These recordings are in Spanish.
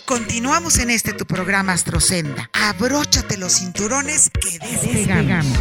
Continuamos en tu programa Astrosenda. Abróchate los cinturones que despegamos.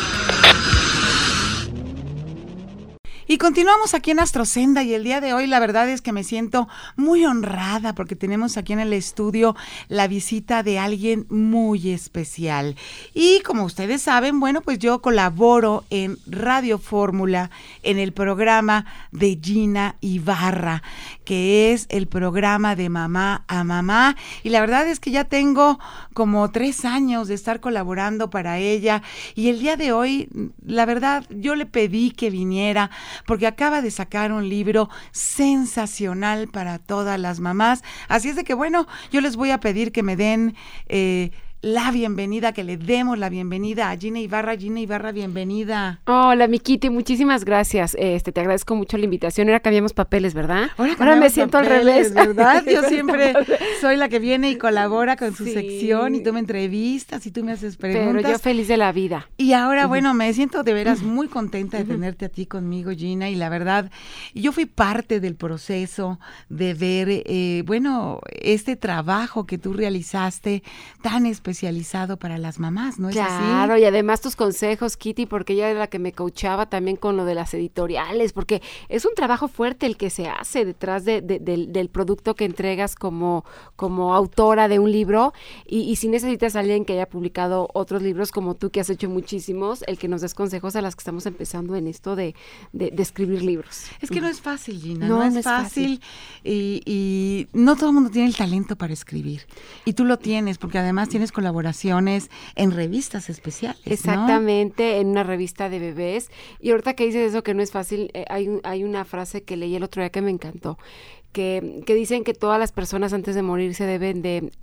Y continuamos aquí en Astrosenda y el día de hoy la verdad es que me siento muy honrada porque tenemos aquí en el estudio la visita de alguien muy especial. Y como ustedes saben, bueno, pues yo colaboro en Radio Fórmula en el programa de Gina Ibarra, que es el programa de Mamá a Mamá. Y la verdad es que ya tengo como 3 años de estar colaborando para ella. Y el día de hoy, la verdad, yo le pedí que viniera porque acaba de sacar un libro sensacional para todas las mamás. Así es de que, bueno, yo les voy a pedir que me den la bienvenida, que le demos la bienvenida a Gina Ibarra. Gina Ibarra, bienvenida. Hola, mi Kitty, muchísimas gracias. Te agradezco mucho la invitación. Ahora cambiamos papeles, ¿verdad? Ahora me siento papeles, al revés, ¿verdad? Yo siempre soy la que viene y colabora con su sección y tú me entrevistas y tú me haces preguntas. Pero yo feliz de la vida. Y ahora, bueno, me siento de veras muy contenta de tenerte a ti conmigo, Gina, y la verdad, yo fui parte del proceso de ver, bueno, este trabajo que tú realizaste tan especializado para las mamás, ¿no es así? Claro, y además tus consejos, Kitty, porque ella era la que me coachaba también con lo de las editoriales, porque es un trabajo fuerte el que se hace detrás del producto que entregas como autora de un libro, y si necesitas a alguien que haya publicado otros libros como tú, que has hecho muchísimos, el que nos des consejos a las que estamos empezando en esto de escribir libros. Es que no es fácil, Gina, no es fácil. Y no todo el mundo tiene el talento para escribir, y tú lo tienes, porque además tienes colaboraciones en revistas especiales, Exactamente, ¿no? En una revista de bebés. Y ahorita que dices eso que no es fácil, hay una frase que leí el otro día que me encantó, que dicen que todas las personas antes de morirse deben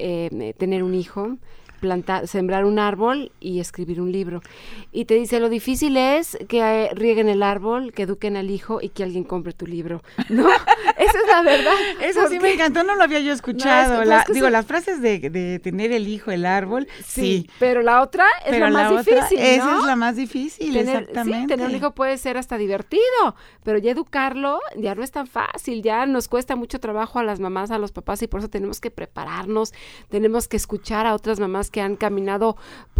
de tener un hijo, sembrar un árbol y escribir un libro. Y te dice, lo difícil es que rieguen el árbol, que eduquen al hijo y que alguien compre tu libro. ¿No? Esa es la verdad. Eso sí me encantó, no lo había yo escuchado. Las frases de tener el hijo, el árbol, sí. Pero la otra es la más difícil, ¿no? Esa es la más difícil, exactamente. Sí, tener un hijo puede ser hasta divertido, pero ya educarlo ya no es tan fácil, ya nos cuesta mucho trabajo a las mamás, a los papás, y por eso tenemos que prepararnos, tenemos que escuchar a otras mamás que han caminado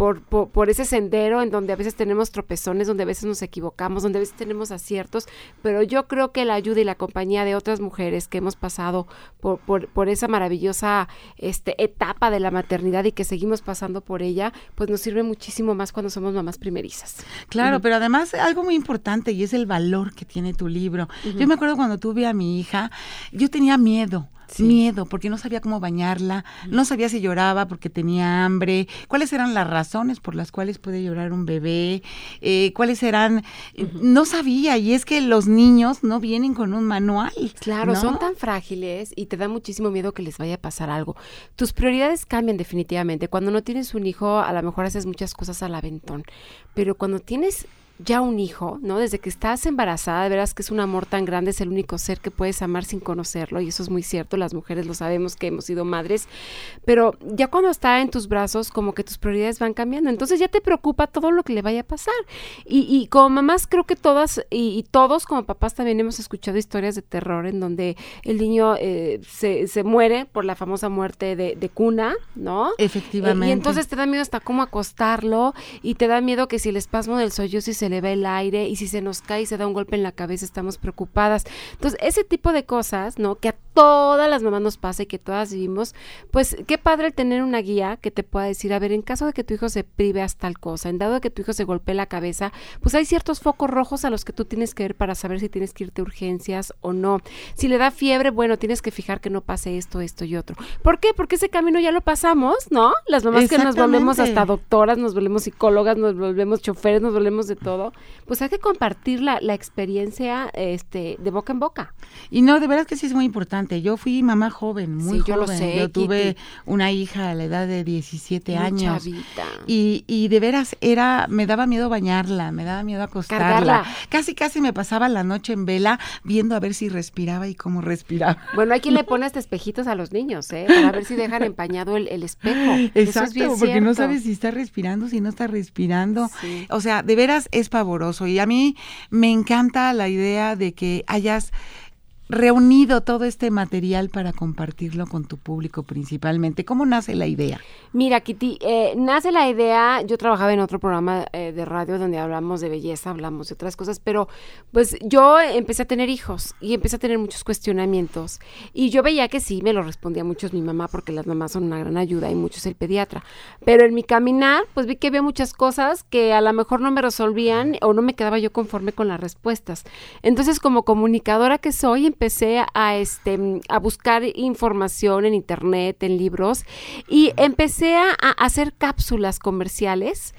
por ese sendero en donde a veces tenemos tropezones, donde a veces nos equivocamos, donde a veces tenemos aciertos, pero yo creo que la ayuda y la compañía de otras mujeres que hemos pasado por esa maravillosa etapa de la maternidad y que seguimos pasando por ella, pues nos sirve muchísimo más cuando somos mamás primerizas. Claro, pero además algo muy importante y es el valor que tiene tu libro. Yo me acuerdo cuando tuve a mi hija, yo tenía miedo, porque no sabía cómo bañarla, no sabía si lloraba porque tenía hambre, cuáles eran las razones por las cuales puede llorar un bebé, cuáles eran, no sabía, y es que los niños no vienen con un manual. Claro, ¿no? Son tan frágiles y te da muchísimo miedo que les vaya a pasar algo. Tus prioridades cambian definitivamente. Cuando no tienes un hijo, a lo mejor haces muchas cosas al aventón, pero cuando tienes ya un hijo, ¿no? Desde que estás embarazada, de veras que es un amor tan grande, es el único ser que puedes amar sin conocerlo, y eso es muy cierto, las mujeres lo sabemos que hemos sido madres, pero ya cuando está en tus brazos, como que tus prioridades van cambiando, entonces ya te preocupa todo lo que le vaya a pasar, y como mamás creo que todas y todos como papás también hemos escuchado historias de terror en donde el niño se muere por la famosa muerte de cuna, ¿no? Efectivamente. Y entonces te da miedo hasta cómo acostarlo, y te da miedo que si el espasmo del sollozo y se le va el aire, y si se nos cae y se da un golpe en la cabeza, estamos preocupadas. Entonces, ese tipo de cosas, ¿no? Que a todas las mamás nos pasa y que todas vivimos, pues qué padre el tener una guía que te pueda decir, a ver, en caso de que tu hijo se prive a tal cosa, en dado de que tu hijo se golpee la cabeza, pues hay ciertos focos rojos a los que tú tienes que ver para saber si tienes que irte a urgencias o no. Si le da fiebre, bueno, tienes que fijar que no pase esto y otro. ¿Por qué? Porque ese camino ya lo pasamos, ¿no? Las mamás que nos volvemos hasta doctoras, nos volvemos psicólogas, nos volvemos choferes, nos volvemos de todo, pues hay que compartir la experiencia de boca en boca. Y no, de verdad que sí es muy importante. Yo fui mamá joven, muy joven. Yo lo sé, yo tuve Kitty. Una hija a la edad de 17 Muy años. chavita. Y de veras me daba miedo bañarla, me daba miedo acostarla. Cargarla. Casi me pasaba la noche en vela viendo a ver si respiraba y cómo respiraba. Bueno, hay quien le pone hasta espejitos a los niños, para ver si dejan empañado el espejo. Exacto, eso es bien porque cierto. no sabes si está respirando, si no está respirando. Sí. O sea, de veras es pavoroso. Y a mí me encanta la idea de que hayas reunido todo este material para compartirlo con tu público principalmente? ¿Cómo nace la idea? Mira, Kitty, nace la idea, yo trabajaba en otro programa de radio donde hablamos de belleza, hablamos de otras cosas, pero pues yo empecé a tener hijos y empecé a tener muchos cuestionamientos y yo veía que sí, me lo respondía muchos mi mamá, porque las mamás son una gran ayuda y muchos el pediatra, pero en mi caminar pues vi que había muchas cosas que a lo mejor no me resolvían o no me quedaba yo conforme con las respuestas. Entonces, como comunicadora que soy, empecé a buscar información en internet, en libros, y empecé a hacer cápsulas comerciales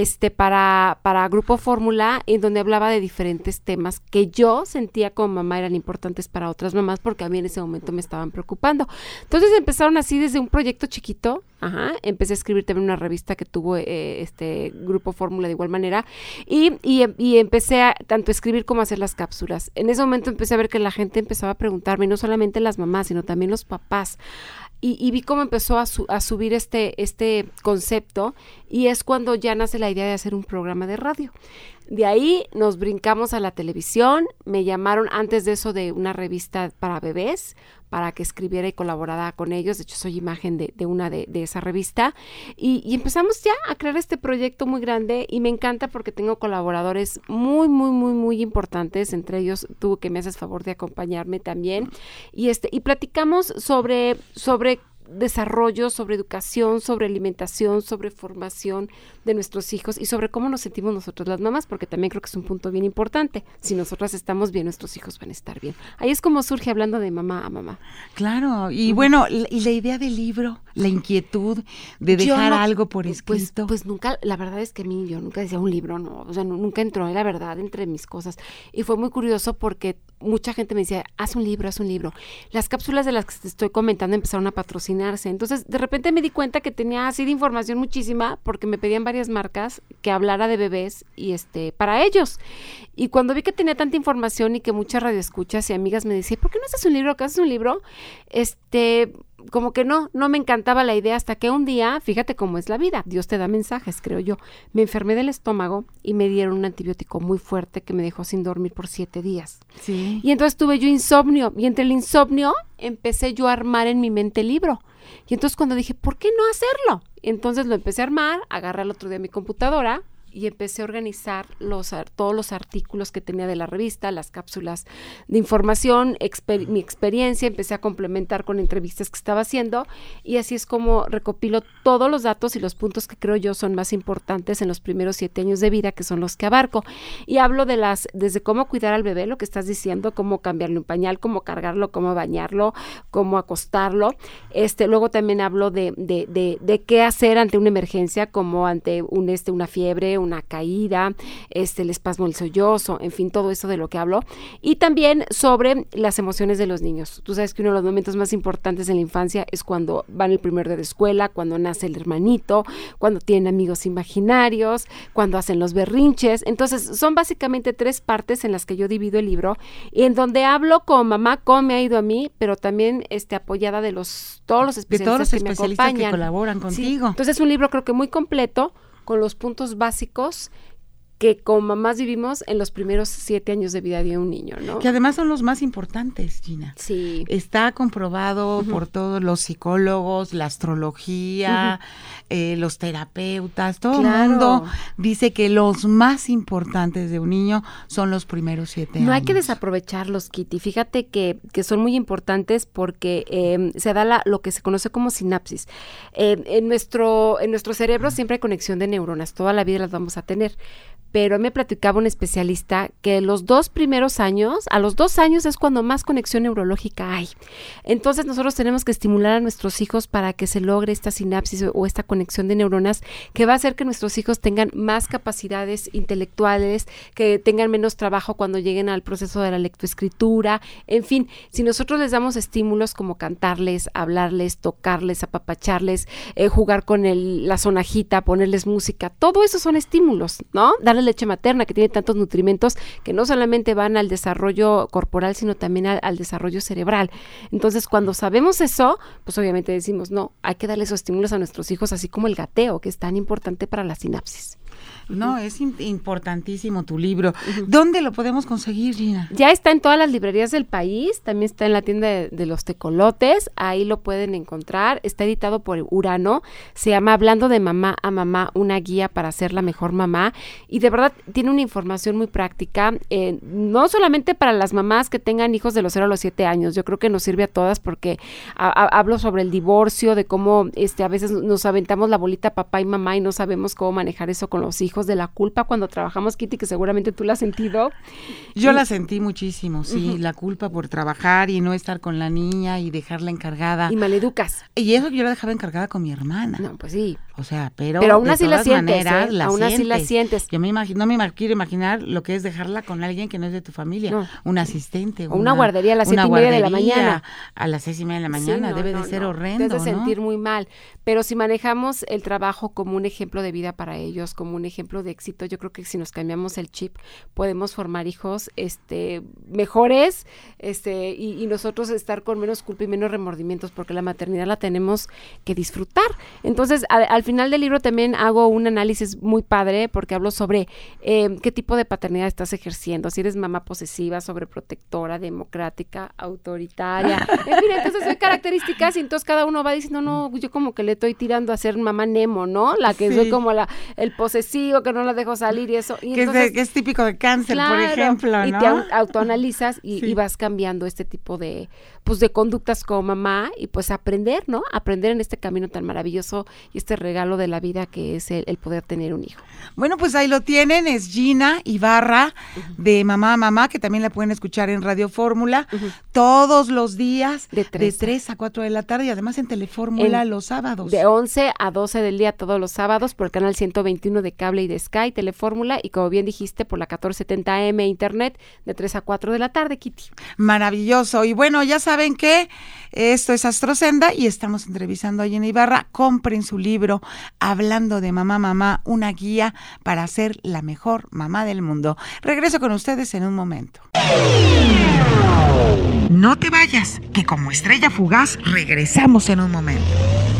para Grupo Fórmula, en donde hablaba de diferentes temas que yo sentía como mamá eran importantes para otras mamás, porque a mí en ese momento me estaban preocupando. Entonces empezaron así desde un proyecto chiquito, empecé a escribir también una revista que tuvo Grupo Fórmula de igual manera, y empecé a tanto escribir como a hacer las cápsulas. En ese momento empecé a ver que la gente empezaba a preguntarme, no solamente las mamás, sino también los papás, y vi cómo empezó a subir este concepto, y es cuando ya nace la idea de hacer un programa de radio. De ahí nos brincamos a la televisión, me llamaron antes de eso de una revista para bebés, para que escribiera y colaborara con ellos. De hecho, soy imagen de una de esa revista, y empezamos ya a crear este proyecto muy grande, y me encanta porque tengo colaboradores muy, muy, muy, muy importantes, entre ellos tú, que me haces favor de acompañarme también, y platicamos sobre desarrollo, sobre educación, sobre alimentación, sobre formación de nuestros hijos y sobre cómo nos sentimos nosotros las mamás, porque también creo que es un punto bien importante. Si nosotras estamos bien, nuestros hijos van a estar bien. Ahí es como surge hablando de mamá a mamá. Claro, y bueno, y la idea del libro, la inquietud de dejar algo por escrito. Pues nunca, la verdad es que yo nunca decía un libro, no, o sea, nunca entró, la verdad, entre mis cosas. Y fue muy curioso porque mucha gente me decía, haz un libro. Las cápsulas de las que te estoy comentando empezaron a patrocinarse. Entonces, de repente me di cuenta que tenía así de información muchísima, porque me pedían varias marcas que hablara de bebés y para ellos. Y cuando vi que tenía tanta información y que muchas radioescuchas y amigas me decían, ¿por qué no haces un libro? ¿Qué haces un libro? Como que no me encantaba la idea, hasta que un día, fíjate cómo es la vida, Dios te da mensajes, creo yo. Me enfermé del estómago y me dieron un antibiótico muy fuerte que me dejó sin dormir por 7 días. Sí. Y entonces tuve yo insomnio, y entre el insomnio empecé yo a armar en mi mente el libro. Y entonces cuando dije, ¿por qué no hacerlo? Entonces lo empecé a armar, agarré al otro día mi computadora y empecé a organizar todos los artículos que tenía de la revista, las cápsulas de información, mi experiencia, empecé a complementar con entrevistas que estaba haciendo, y así es como recopilo todos los datos y los puntos que creo yo son más importantes en los primeros 7 años de vida, que son los que abarco. Y hablo desde cómo cuidar al bebé, lo que estás diciendo, cómo cambiarle un pañal, cómo cargarlo, cómo bañarlo, cómo acostarlo. Luego también hablo de qué hacer ante una emergencia, como ante una fiebre, una caída, el espasmo del sollozo, en fin, todo eso de lo que hablo. Y también sobre las emociones de los niños. Tú sabes que uno de los momentos más importantes en la infancia es cuando van el primer día de escuela, cuando nace el hermanito, cuando tienen amigos imaginarios, cuando hacen los berrinches. Entonces, son básicamente 3 partes en las que yo divido el libro, y en donde hablo con mamá, cómo me ha ido a mí, pero también apoyada de todos los especialistas que me acompañan, que colaboran contigo. Sí. Entonces, es un libro creo que muy completo, con los puntos básicos que como mamás vivimos en los primeros 7 años de vida de un niño, ¿no? Que además son los más importantes, Gina. Sí. Está comprobado por todos los psicólogos, la astrología, los terapeutas, todo el mundo dice que los más importantes de un niño son los primeros 7 años. No hay que desaprovecharlos, Kitty. Fíjate que son muy importantes porque se da lo que se conoce como sinapsis. En nuestro cerebro siempre hay conexión de neuronas, toda la vida las vamos a tener. Pero me platicaba un especialista que los 2 primeros años, a los 2 años es cuando más conexión neurológica hay. Entonces nosotros tenemos que estimular a nuestros hijos para que se logre esta sinapsis o esta conexión de neuronas, que va a hacer que nuestros hijos tengan más capacidades intelectuales, que tengan menos trabajo cuando lleguen al proceso de la lectoescritura. En fin, si nosotros les damos estímulos como cantarles, hablarles, tocarles, apapacharles, jugar con la sonajita, ponerles música, todo eso son estímulos, ¿no? Darle leche materna, que tiene tantos nutrimentos que no solamente van al desarrollo corporal, sino también al desarrollo cerebral. Entonces, cuando sabemos eso, pues obviamente decimos, no, hay que darle esos estímulos a nuestros hijos, así como el gateo, que es tan importante para la sinapsis. No, es importantísimo tu libro. ¿Dónde lo podemos conseguir, Gina? Ya está en todas las librerías del país, también está en la tienda de los tecolotes, ahí lo pueden encontrar. Está editado por Urano, se llama Hablando de mamá a mamá, una guía para ser la mejor mamá, y de verdad tiene una información muy práctica, no solamente para las mamás que tengan hijos de los 0 a los 7 años, yo creo que nos sirve a todas porque hablo sobre el divorcio, de cómo a veces nos aventamos la bolita papá y mamá y no sabemos cómo manejar eso con los hijos, de la culpa cuando trabajamos, Kitty, que seguramente tú la has sentido. Yo la sentí muchísimo, sí, la culpa por trabajar y no estar con la niña y dejarla encargada. Y maleducas. Y eso que yo la dejaba encargada con mi hermana. No, pues sí. O sea, pero aún así la sientes, aún así la sientes. Yo no me quiero imaginar lo que es dejarla con alguien que no es de tu familia, no. Un asistente. O una guardería a las 7:30 de la mañana. A las 6:30 de la mañana, debe de ser horrendo, debes de sentir muy mal, pero si manejamos el trabajo como un ejemplo de vida para ellos, como un ejemplo de éxito, yo creo que si nos cambiamos el chip, podemos formar hijos mejores, y nosotros estar con menos culpa y menos remordimientos, porque la maternidad la tenemos que disfrutar. Entonces, al final del libro también hago un análisis muy padre, porque hablo sobre qué tipo de paternidad estás ejerciendo, si eres mamá posesiva, sobreprotectora, democrática, autoritaria, en fin, entonces hay características y entonces cada uno va diciendo, no, yo como que le estoy tirando a ser mamá Nemo, ¿no? La que soy como el posesivo, que no la dejo salir y eso. Y entonces, que es típico de cáncer, claro, por ejemplo, ¿no? Y te autoanalizas y vas cambiando este tipo de conductas como mamá y pues aprender, ¿no? Aprender en este camino tan maravilloso y este regalo de la vida que es el poder tener un hijo. Bueno, pues ahí lo tienen, es Gina Ibarra de Mamá a Mamá, que también la pueden escuchar en Radio Fórmula todos los días de 3 a 4 de la tarde y además en Telefórmula los sábados. De 11 a 12 del día todos los sábados por el canal 121 de cable y de Sky, Telefórmula, y como bien dijiste, por la 1470 AM Internet de 3 a 4 de la tarde, Kitty. Maravilloso. Y bueno, ya saben que esto es Astrosenda y estamos entrevistando a Gina Ibarra. Compren su libro Hablando de Mamá a Mamá, una guía para ser la mejor mamá del mundo. Regreso con ustedes en un momento. No te vayas, que como estrella fugaz regresamos en un momento.